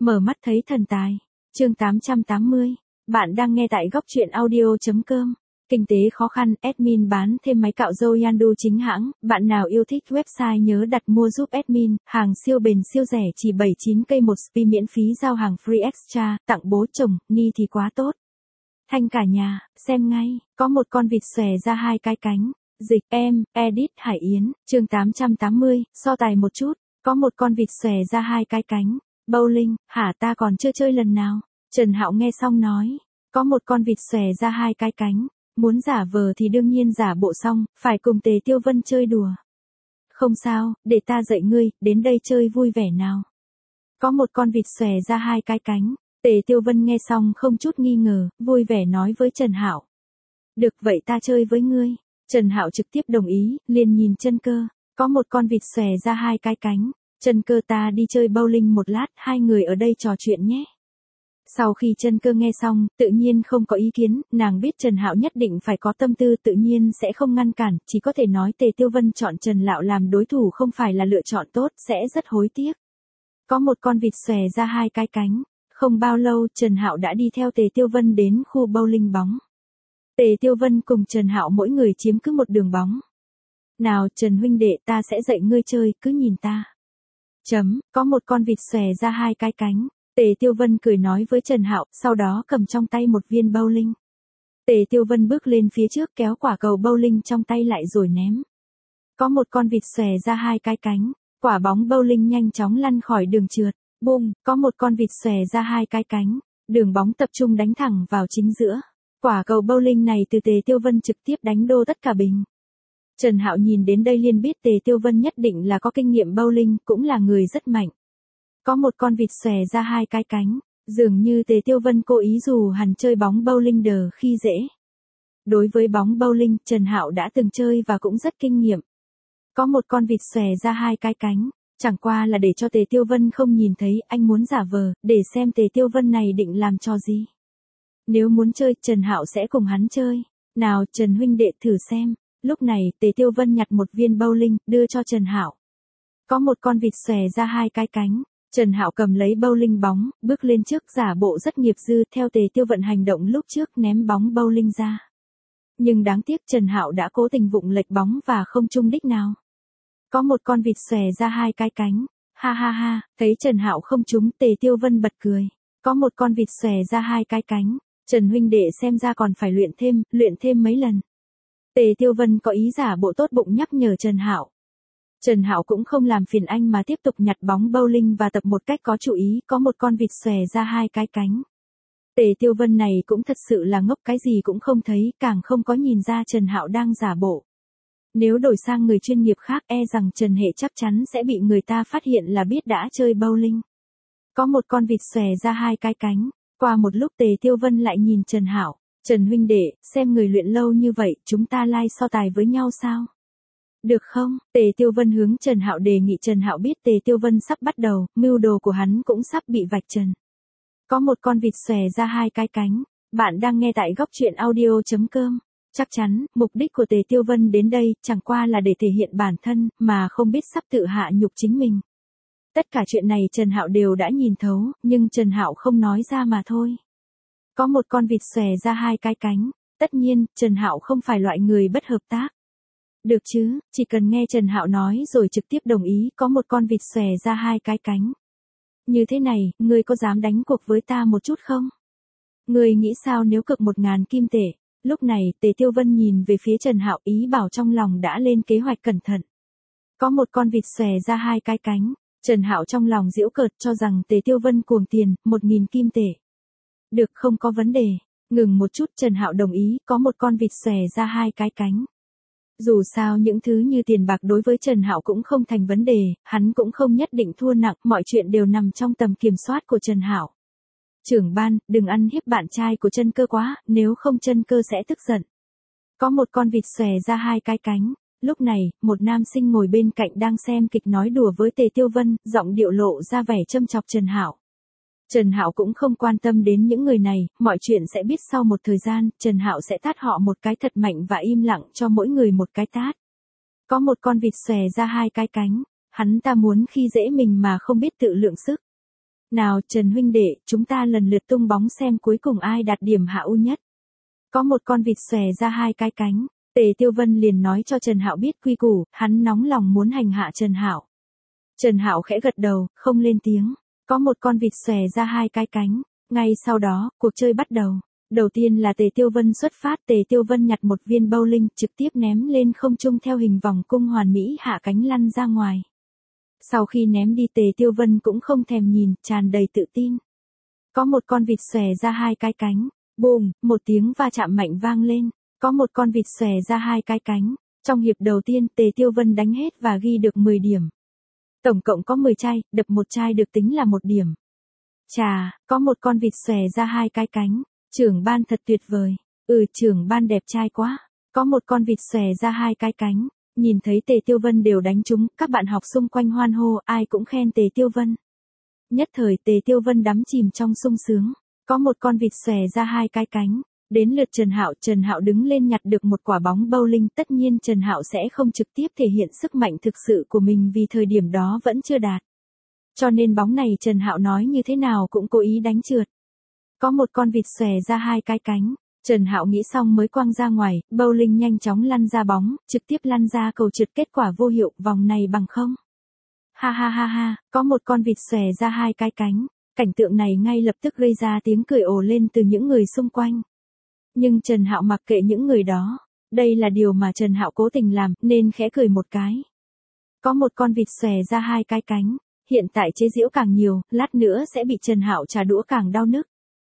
Mở mắt thấy thần tài. Chương 880. Bạn đang nghe tại góc truyện audio.com. Kinh tế khó khăn, admin bán thêm máy cạo râu Yandu chính hãng. Bạn nào yêu thích website nhớ đặt mua giúp admin. Hàng siêu bền siêu rẻ chỉ 79 cây một spi miễn phí giao hàng free extra. Tặng bố chồng, Ni thì quá tốt. Thanh cả nhà, xem ngay. Có một con vịt xòe ra hai cái cánh. Dịch em, edit Hải Yến. Chương 880. So tài một chút. Có một con vịt xòe ra hai cái cánh. Bowling, hả, ta còn chưa chơi lần nào. Trần Hạo nghe xong nói. Có một con vịt xòe ra hai cái cánh. Muốn giả vờ thì đương nhiên giả bộ xong, phải cùng Tề Tiêu Vân chơi đùa. Không sao, để ta dạy ngươi, đến đây chơi vui vẻ nào. Có một con vịt xòe ra hai cái cánh. Tề Tiêu Vân nghe xong không chút nghi ngờ, vui vẻ nói với Trần Hạo. Được vậy ta chơi với ngươi. Trần Hạo trực tiếp đồng ý, liền nhìn Chân Cơ. Có một con vịt xòe ra hai cái cánh. Chân Cơ, ta đi chơi bowling một lát, hai người ở đây trò chuyện nhé. Sau khi Chân Cơ nghe xong, tự nhiên không có ý kiến, nàng biết Trần Hạo nhất định phải có tâm tư, tự nhiên sẽ không ngăn cản, chỉ có thể nói Tề Tiêu Vân chọn Trần Hạo làm đối thủ không phải là lựa chọn tốt, sẽ rất hối tiếc. Có một con vịt xòe ra hai cái cánh. Không bao lâu, Trần Hạo đã đi theo Tề Tiêu Vân đến khu bowling bóng. Tề Tiêu Vân cùng Trần Hạo mỗi người chiếm cứ một đường bóng. Nào Trần huynh đệ, ta sẽ dạy ngươi chơi, cứ nhìn ta. Có một con vịt xòe ra hai cái cánh. Tề Tiêu Vân cười nói với Trần Hạo, sau đó cầm trong tay một viên bowling. Tề Tiêu Vân bước lên phía trước kéo quả cầu bowling trong tay lại rồi ném. Có một con vịt xòe ra hai cái cánh. Quả bóng bowling nhanh chóng lăn khỏi đường trượt. Bùng, có một con vịt xòe ra hai cái cánh. Đường bóng tập trung đánh thẳng vào chính giữa. Quả cầu bowling này từ Tề Tiêu Vân trực tiếp đánh đô tất cả bình. Trần Hạo nhìn đến đây liền biết Tề Tiêu Vân nhất định là có kinh nghiệm bowling, cũng là người rất mạnh. Có một con vịt xòe ra hai cái cánh. Dường như Tề Tiêu Vân cố ý dù hắn chơi bóng bowling đờ khi dễ. Đối với bóng bowling, Trần Hạo đã từng chơi và cũng rất kinh nghiệm. Có một con vịt xòe ra hai cái cánh. Chẳng qua là để cho Tề Tiêu Vân không nhìn thấy, anh muốn giả vờ, để xem Tề Tiêu Vân này định làm trò gì. Nếu muốn chơi, Trần Hạo sẽ cùng hắn chơi. Nào Trần huynh đệ thử xem. Lúc này, Tề Tiêu Vân nhặt một viên bowling, đưa cho Trần Hạo. Có một con vịt xòe ra hai cái cánh. Trần Hạo cầm lấy bowling bóng, bước lên trước giả bộ rất nghiệp dư, theo Tề Tiêu Vân hành động lúc trước ném bóng bowling ra. Nhưng đáng tiếc Trần Hạo đã cố tình vụng lệch bóng và không trúng đích nào. Có một con vịt xòe ra hai cái cánh. Ha ha ha, thấy Trần Hạo không trúng, Tề Tiêu Vân bật cười. Có một con vịt xòe ra hai cái cánh. Trần huynh đệ xem ra còn phải luyện thêm mấy lần. Tề Tiêu Vân có ý giả bộ tốt bụng nhắc nhở Trần Hạo. Trần Hạo cũng không làm phiền anh mà tiếp tục nhặt bóng bowling và tập một cách có chủ ý, có một con vịt xòe ra hai cái cánh. Tề Tiêu Vân này cũng thật sự là ngốc, cái gì cũng không thấy, càng không có nhìn ra Trần Hạo đang giả bộ. Nếu đổi sang người chuyên nghiệp khác e rằng Trần Hệ chắc chắn sẽ bị người ta phát hiện là biết đã chơi bowling. Có một con vịt xòe ra hai cái cánh. Qua một lúc Tề Tiêu Vân lại nhìn Trần Hạo. Trần huynh đệ, xem người luyện lâu như vậy, chúng ta so tài với nhau sao? Được không? Tề Tiêu Vân hướng Trần Hạo đề nghị. Trần Hạo biết Tề Tiêu Vân sắp bắt đầu, mưu đồ của hắn cũng sắp bị vạch trần. Có một con vịt xòe ra hai cái cánh. Bạn đang nghe tại góc truyện audio.com. Chắc chắn, mục đích của Tề Tiêu Vân đến đây chẳng qua là để thể hiện bản thân, mà không biết sắp tự hạ nhục chính mình. Tất cả chuyện này Trần Hạo đều đã nhìn thấu, nhưng Trần Hạo không nói ra mà thôi. Có một con vịt xòe ra hai cái cánh. Tất nhiên, Trần Hạo không phải loại người bất hợp tác. Được chứ, chỉ cần nghe Trần Hạo nói rồi trực tiếp đồng ý. Có một con vịt xòe ra hai cái cánh. Như thế này, ngươi có dám đánh cuộc với ta một chút không? Ngươi nghĩ sao nếu cược 1.000 kim tệ? Lúc này, Tề Tiêu Vân nhìn về phía Trần Hạo, ý bảo trong lòng đã lên kế hoạch cẩn thận. Có một con vịt xòe ra hai cái cánh. Trần Hạo trong lòng giễu cợt cho rằng Tề Tiêu Vân cuồng tiền, 1.000 kim tệ. Được, không có vấn đề. Ngừng một chút, Trần Hạo đồng ý, có một con vịt xòe ra hai cái cánh. Dù sao những thứ như tiền bạc đối với Trần Hạo cũng không thành vấn đề, hắn cũng không nhất định thua nặng, mọi chuyện đều nằm trong tầm kiểm soát của Trần Hạo. Trưởng ban, đừng ăn hiếp bạn trai của Chân Cơ quá, nếu không Chân Cơ sẽ tức giận. Có một con vịt xòe ra hai cái cánh. Lúc này, một nam sinh ngồi bên cạnh đang xem kịch nói đùa với Tề Tiêu Vân, giọng điệu lộ ra vẻ châm chọc Trần Hạo. Trần Hạo cũng không quan tâm đến những người này, mọi chuyện sẽ biết sau một thời gian, Trần Hạo sẽ tát họ một cái thật mạnh và im lặng cho mỗi người một cái tát. Có một con vịt xòe ra hai cái cánh. Hắn ta muốn khi dễ mình mà không biết tự lượng sức. Nào Trần huynh đệ, chúng ta lần lượt tung bóng xem cuối cùng ai đạt điểm hạ ưu nhất. Có một con vịt xòe ra hai cái cánh, Tề Tiêu Vân liền nói cho Trần Hạo biết quy củ, hắn nóng lòng muốn hành hạ Trần Hạo. Trần Hạo khẽ gật đầu, không lên tiếng. Có một con vịt xòe ra hai cái cánh, ngay sau đó, cuộc chơi bắt đầu. Đầu tiên là Tề Tiêu Vân xuất phát, Tề Tiêu Vân nhặt một viên bowling trực tiếp ném lên không trung theo hình vòng cung hoàn mỹ hạ cánh lăn ra ngoài. Sau khi ném đi Tề Tiêu Vân cũng không thèm nhìn, tràn đầy tự tin. Có một con vịt xòe ra hai cái cánh, bùm, một tiếng va chạm mạnh vang lên. Có một con vịt xòe ra hai cái cánh. Trong hiệp đầu tiên Tề Tiêu Vân đánh hết và ghi được 10 điểm. Tổng cộng có 10 chai, đập một chai được tính là 1 điểm. Chà, có một con vịt xòe ra hai cái cánh. Trưởng ban thật tuyệt vời. Trưởng ban đẹp trai quá. Có một con vịt xòe ra hai cái cánh. Nhìn thấy Tề Tiêu Vân đều đánh trúng, các bạn học xung quanh hoan hô, ai cũng khen Tề Tiêu Vân. Nhất thời Tề Tiêu Vân đắm chìm trong sung sướng. Có một con vịt xòe ra hai cái cánh. Đến lượt Trần Hạo đứng lên nhặt được một quả bóng bowling, tất nhiên Trần Hạo sẽ không trực tiếp thể hiện sức mạnh thực sự của mình vì thời điểm đó vẫn chưa đạt. Cho nên bóng này Trần Hạo nói như thế nào cũng cố ý đánh trượt. Có một con vịt xòe ra hai cái cánh. Trần Hạo nghĩ xong mới quăng ra ngoài, bowling nhanh chóng lăn ra bóng, trực tiếp lăn ra cầu trượt, kết quả vô hiệu, vòng này bằng không. Ha ha ha ha, có một con vịt xòe ra hai cái cánh. Cảnh tượng này ngay lập tức gây ra tiếng cười ồ lên từ những người xung quanh. Nhưng Trần Hạo mặc kệ những người đó. Đây là điều mà Trần Hạo cố tình làm, nên khẽ cười một cái. Có một con vịt xòe ra hai cái cánh. Hiện tại chế giễu càng nhiều, lát nữa sẽ bị Trần Hạo trả đũa càng đau nức.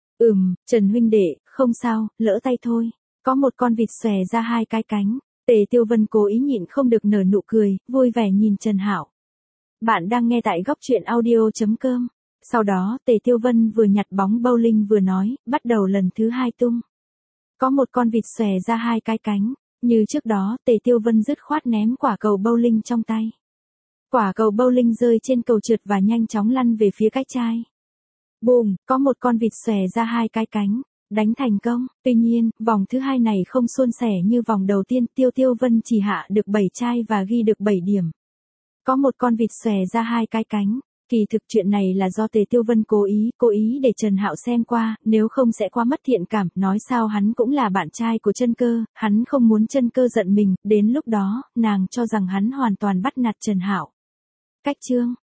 Trần huynh đệ, không sao, lỡ tay thôi. Có một con vịt xòe ra hai cái cánh. Tề Tiêu Vân cố ý nhịn không được nở nụ cười, vui vẻ nhìn Trần Hạo. Bạn đang nghe tại góc truyện audio.com. Sau đó Tề Tiêu Vân vừa nhặt bóng bowling vừa nói, bắt đầu lần thứ hai tung. Có một con vịt xòe ra hai cái cánh. Như trước đó, Tề Tiêu Vân dứt khoát ném quả cầu bowling trong tay. Quả cầu bowling rơi trên cầu trượt và nhanh chóng lăn về phía cái chai. Bùm, có một con vịt xòe ra hai cái cánh. Đánh thành công. Tuy nhiên, vòng thứ hai này không suôn sẻ như vòng đầu tiên, Tiêu Vân chỉ hạ được 7 chai và ghi được 7 điểm. Có một con vịt xòe ra hai cái cánh. Kỳ thực chuyện này là do Tề Tiêu Vân cố ý để Trần Hạo xem qua, nếu không sẽ quá mất thiện cảm, nói sao hắn cũng là bạn trai của Chân Cơ, hắn không muốn Chân Cơ giận mình, đến lúc đó, nàng cho rằng hắn hoàn toàn bắt nạt Trần Hạo. Cách chương